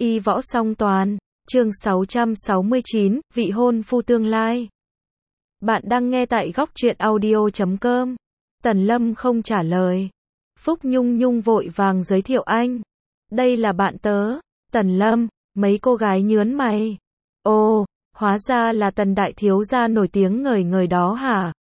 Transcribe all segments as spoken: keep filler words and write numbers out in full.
Y võ song toàn, chương sáu trăm sáu mươi chín, vị hôn phu tương lai. Bạn đang nghe tại góc truyện audio chấm com. Tần Lâm không trả lời. Phúc Nhung Nhung vội vàng giới thiệu anh. Đây là bạn tớ, Tần Lâm. Mấy cô gái nhớn mày. Ồ, hóa ra là Tần đại thiếu gia nổi tiếng ngời ngời đó hả?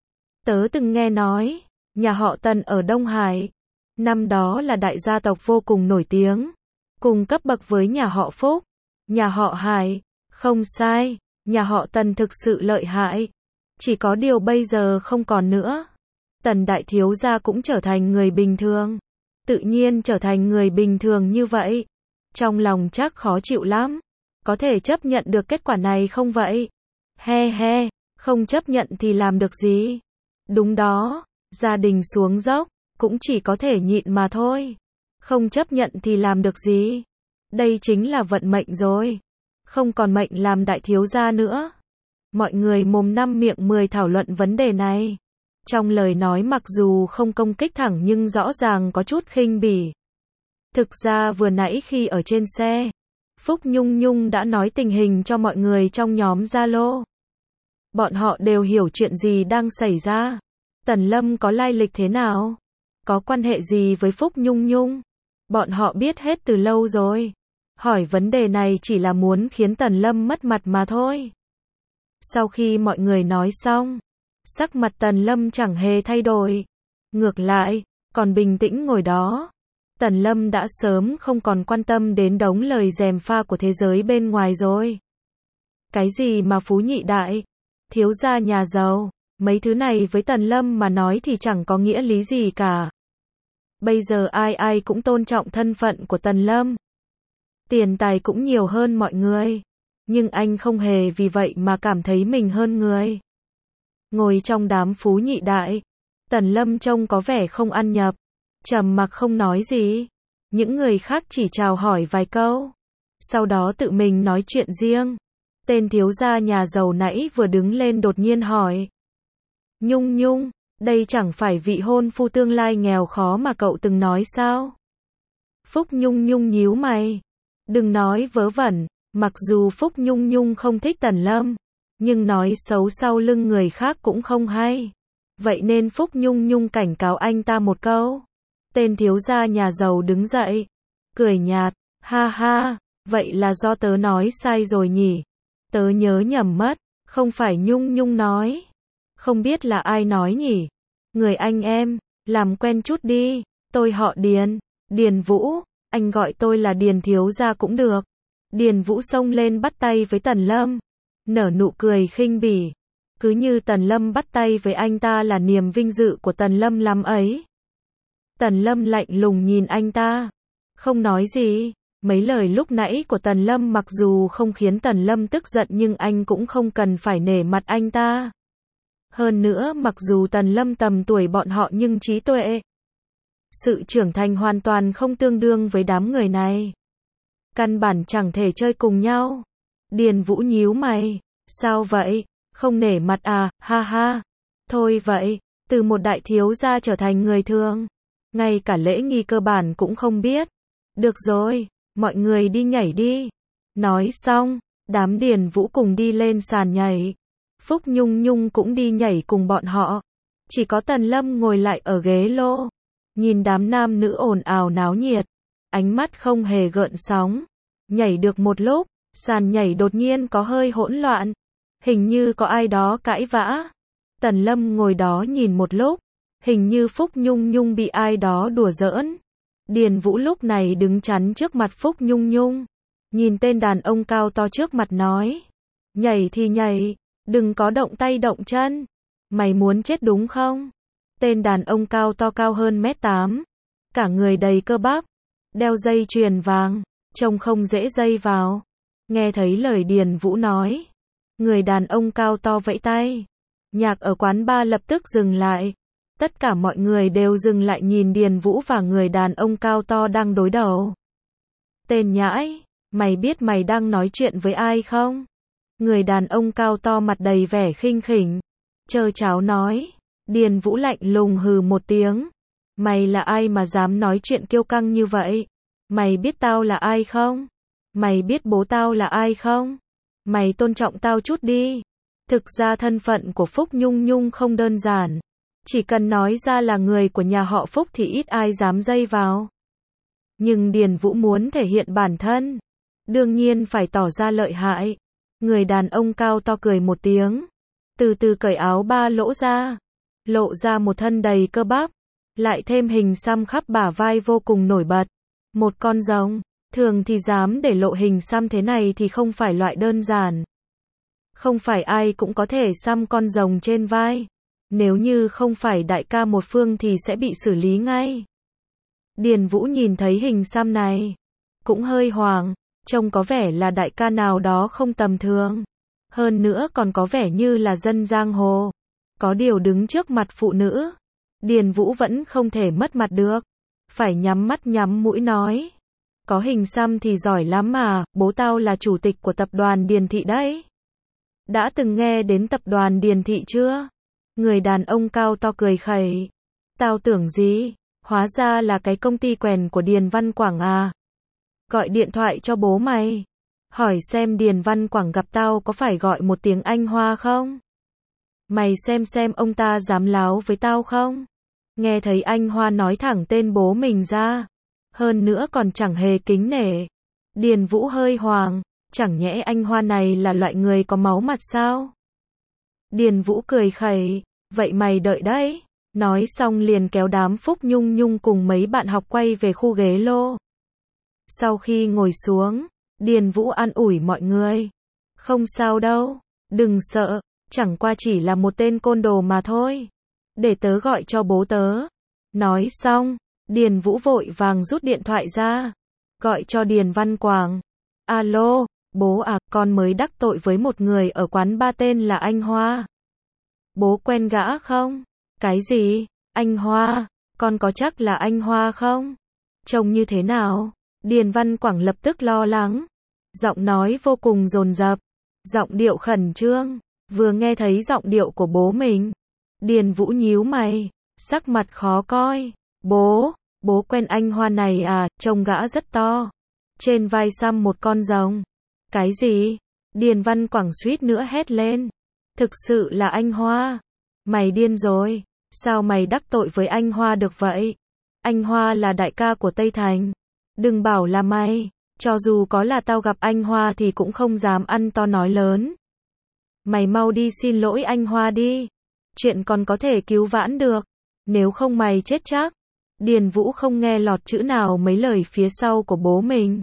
Tớ từng nghe nói, nhà họ Tần ở Đông Hải. Năm đó là đại gia tộc vô cùng nổi tiếng. Cùng cấp bậc với nhà họ Phúc. Nhà họ Hải, không sai, nhà họ Tần thực sự lợi hại. Chỉ có điều bây giờ không còn nữa. Tần đại thiếu gia cũng trở thành người bình thường. Tự nhiên trở thành người bình thường như vậy. Trong lòng chắc khó chịu lắm. Có thể chấp nhận được kết quả này không vậy? He he, không chấp nhận thì làm được gì? Đúng đó, gia đình xuống dốc, cũng chỉ có thể nhịn mà thôi. Không chấp nhận thì làm được gì? Đây chính là vận mệnh rồi. Không còn mệnh làm đại thiếu gia nữa. Mọi người mồm năm miệng mười thảo luận vấn đề này. Trong lời nói mặc dù không công kích thẳng nhưng rõ ràng có chút khinh bỉ. Thực ra vừa nãy khi ở trên xe, Phúc Nhung Nhung đã nói tình hình cho mọi người trong nhóm Zalo. Bọn họ đều hiểu chuyện gì đang xảy ra. Tần Lâm có lai lịch thế nào? Có quan hệ gì với Phúc Nhung Nhung? Bọn họ biết hết từ lâu rồi. Hỏi vấn đề này chỉ là muốn khiến Tần Lâm mất mặt mà thôi. Sau khi mọi người nói xong, sắc mặt Tần Lâm chẳng hề thay đổi. Ngược lại, còn bình tĩnh ngồi đó. Tần Lâm đã sớm không còn quan tâm đến đống lời gièm pha của thế giới bên ngoài rồi. Cái gì mà phú nhị đại, thiếu gia nhà giàu, mấy thứ này với Tần Lâm mà nói thì chẳng có nghĩa lý gì cả. Bây giờ ai ai cũng tôn trọng thân phận của Tần Lâm. Tiền tài cũng nhiều hơn mọi người. Nhưng anh không hề vì vậy mà cảm thấy mình hơn người. Ngồi trong đám phú nhị đại, Tần Lâm trông có vẻ không ăn nhập. Trầm mặc không nói gì. Những người khác chỉ chào hỏi vài câu. Sau đó tự mình nói chuyện riêng. Tên thiếu gia nhà giàu nãy vừa đứng lên đột nhiên hỏi. Nhung Nhung, đây chẳng phải vị hôn phu tương lai nghèo khó mà cậu từng nói sao? Phúc Nhung Nhung nhíu mày. Đừng nói vớ vẩn, mặc dù Phúc Nhung Nhung không thích Tần Lâm, nhưng nói xấu sau lưng người khác cũng không hay. Vậy nên Phúc Nhung Nhung cảnh cáo anh ta một câu. Tên thiếu gia nhà giàu đứng dậy, cười nhạt, ha ha, vậy là do tớ nói sai rồi nhỉ? Tớ nhớ nhầm mất, không phải Nhung Nhung nói. Không biết là ai nói nhỉ? Người anh em, làm quen chút đi, tôi họ Điền, Điền Vũ, anh gọi tôi là Điền thiếu gia cũng được. Điền Vũ xông lên bắt tay với Tần Lâm, nở nụ cười khinh bỉ. Cứ như Tần Lâm bắt tay với anh ta là niềm vinh dự của Tần Lâm lắm ấy. Tần Lâm lạnh lùng nhìn anh ta, không nói gì. Mấy lời lúc nãy của Tần Lâm mặc dù không khiến Tần Lâm tức giận nhưng anh cũng không cần phải nể mặt anh ta. Hơn nữa mặc dù Tần Lâm tầm tuổi bọn họ nhưng trí tuệ, sự trưởng thành hoàn toàn không tương đương với đám người này. Căn bản chẳng thể chơi cùng nhau. Điền Vũ nhíu mày, sao vậy? Không nể mặt à? Ha ha. Thôi vậy, từ một đại thiếu gia trở thành người thường, ngay cả lễ nghi cơ bản cũng không biết. Được rồi, mọi người đi nhảy đi. Nói xong, đám Điền Vũ cùng đi lên sàn nhảy. Phúc Nhung Nhung cũng đi nhảy cùng bọn họ. Chỉ có Tần Lâm ngồi lại ở ghế lô, nhìn đám nam nữ ồn ào náo nhiệt, ánh mắt không hề gợn sóng. Nhảy được một lúc, sàn nhảy đột nhiên có hơi hỗn loạn. Hình như có ai đó cãi vã. Tần Lâm ngồi đó nhìn một lúc, hình như Phúc Nhung Nhung bị ai đó đùa giỡn. Điền Vũ lúc này đứng chắn trước mặt Phúc Nhung Nhung, nhìn tên đàn ông cao to trước mặt nói. Nhảy thì nhảy, đừng có động tay động chân. Mày muốn chết đúng không? Tên đàn ông cao to cao hơn mét tám, cả người đầy cơ bắp, đeo dây chuyền vàng, trông không dễ dây vào. Nghe thấy lời Điền Vũ nói, người đàn ông cao to vẫy tay. Nhạc ở quán bar lập tức dừng lại. Tất cả mọi người đều dừng lại nhìn Điền Vũ và người đàn ông cao to đang đối đầu. Tên nhãi, mày biết mày đang nói chuyện với ai không? Người đàn ông cao to mặt đầy vẻ khinh khỉnh, trơ tráo nói. Điền Vũ lạnh lùng hừ một tiếng. Mày là ai mà dám nói chuyện kiêu căng như vậy? Mày biết tao là ai không? Mày biết bố tao là ai không? Mày tôn trọng tao chút đi. Thực ra thân phận của Phúc Nhung Nhung không đơn giản. Chỉ cần nói ra là người của nhà họ Phúc thì ít ai dám dây vào. Nhưng Điền Vũ muốn thể hiện bản thân. Đương nhiên phải tỏ ra lợi hại. Người đàn ông cao to cười một tiếng. Từ từ cởi áo ba lỗ ra. Lộ ra một thân đầy cơ bắp. Lại thêm hình xăm khắp bả vai vô cùng nổi bật. Một con rồng. Thường thì dám để lộ hình xăm thế này thì không phải loại đơn giản. Không phải ai cũng có thể xăm con rồng trên vai. Nếu như không phải đại ca một phương thì sẽ bị xử lý ngay. Điền Vũ nhìn thấy hình xăm này. Cũng hơi hoảng. Trông có vẻ là đại ca nào đó không tầm thường. Hơn nữa còn có vẻ như là dân giang hồ. Có điều đứng trước mặt phụ nữ. Điền Vũ vẫn không thể mất mặt được. Phải nhắm mắt nhắm mũi nói. Có hình xăm thì giỏi lắm mà, bố tao là chủ tịch của tập đoàn Điền Thị đấy. Đã từng nghe đến tập đoàn Điền Thị chưa? Người đàn ông cao to cười khẩy. Tao tưởng gì? Hóa ra là cái công ty quèn của Điền Văn Quảng à? Gọi điện thoại cho bố mày. Hỏi xem Điền Văn Quảng gặp tao có phải gọi một tiếng anh Hoa không? Mày xem xem ông ta dám láo với tao không? Nghe thấy anh Hoa nói thẳng tên bố mình ra. Hơn nữa còn chẳng hề kính nể. Điền Vũ hơi hoàng. Chẳng nhẽ anh Hoa này là loại người có máu mặt sao? Điền Vũ cười khẩy. Vậy mày đợi đấy. Nói xong liền kéo đám Phúc Nhung Nhung cùng mấy bạn học quay về khu ghế lô. Sau khi ngồi xuống, Điền Vũ an ủi mọi người. Không sao đâu, đừng sợ, chẳng qua chỉ là một tên côn đồ mà thôi. Để tớ gọi cho bố tớ. Nói xong, Điền Vũ vội vàng rút điện thoại ra. Gọi cho Điền Văn Quảng. Alo, bố à, con mới đắc tội với một người ở quán ba tên là anh Hoa. Bố quen gã không? Cái gì? Anh Hoa? Con có chắc là anh Hoa không? Trông như thế nào? Điền Văn Quảng lập tức lo lắng. Giọng nói vô cùng dồn dập. Giọng điệu khẩn trương. Vừa nghe thấy giọng điệu của bố mình. Điền Vũ nhíu mày. Sắc mặt khó coi. Bố, bố quen anh Hoa này à, trông gã rất to. Trên vai xăm một con rồng. Cái gì? Điền Văn Quảng suýt nữa hét lên. Thực sự là anh Hoa. Mày điên rồi. Sao mày đắc tội với anh Hoa được vậy? Anh Hoa là đại ca của Tây Thành. Đừng bảo là mày. Cho dù có là tao gặp anh Hoa thì cũng không dám ăn to nói lớn. Mày mau đi xin lỗi anh Hoa đi. Chuyện còn có thể cứu vãn được. Nếu không mày chết chắc. Điền Vũ không nghe lọt chữ nào mấy lời phía sau của bố mình.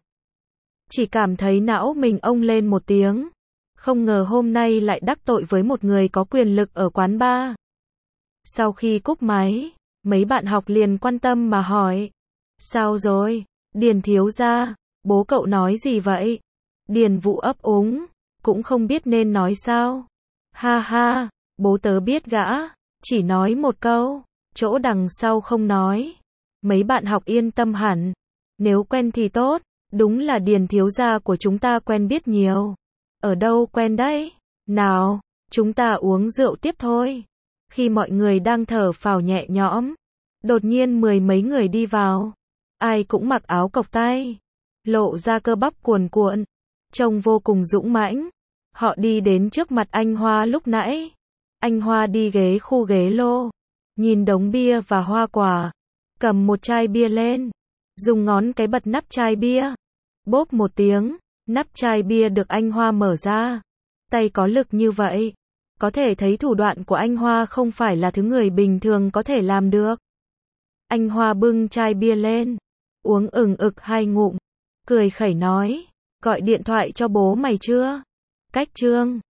Chỉ cảm thấy não mình ông lên một tiếng. Không ngờ hôm nay lại đắc tội với một người có quyền lực ở quán bar. Sau khi cúp máy, mấy bạn học liền quan tâm mà hỏi. Sao rồi? Điền thiếu gia, bố cậu nói gì vậy? Điền Vũ ấp úng, cũng không biết nên nói sao. Ha ha, bố tớ biết gã, chỉ nói một câu, chỗ đằng sau không nói. Mấy bạn học yên tâm hẳn. Nếu quen thì tốt, đúng là Điền thiếu gia của chúng ta quen biết nhiều. Ở đâu quen đấy? Nào, chúng ta uống rượu tiếp thôi. Khi mọi người đang thở phào nhẹ nhõm, đột nhiên mười mấy người đi vào. Ai cũng mặc áo cộc tay, lộ ra cơ bắp cuồn cuộn, trông vô cùng dũng mãnh. Họ đi đến trước mặt anh Hoa lúc nãy. Anh Hoa đi ghế khu ghế lô, nhìn đống bia và hoa quả, cầm một chai bia lên, dùng ngón cái bật nắp chai bia. Bốp một tiếng, nắp chai bia được anh Hoa mở ra. Tay có lực như vậy, có thể thấy thủ đoạn của anh Hoa không phải là thứ người bình thường có thể làm được. Anh Hoa bưng chai bia lên, uống ừng ực hai ngụm, cười khẩy nói, gọi điện thoại cho bố mày chưa? Cách chương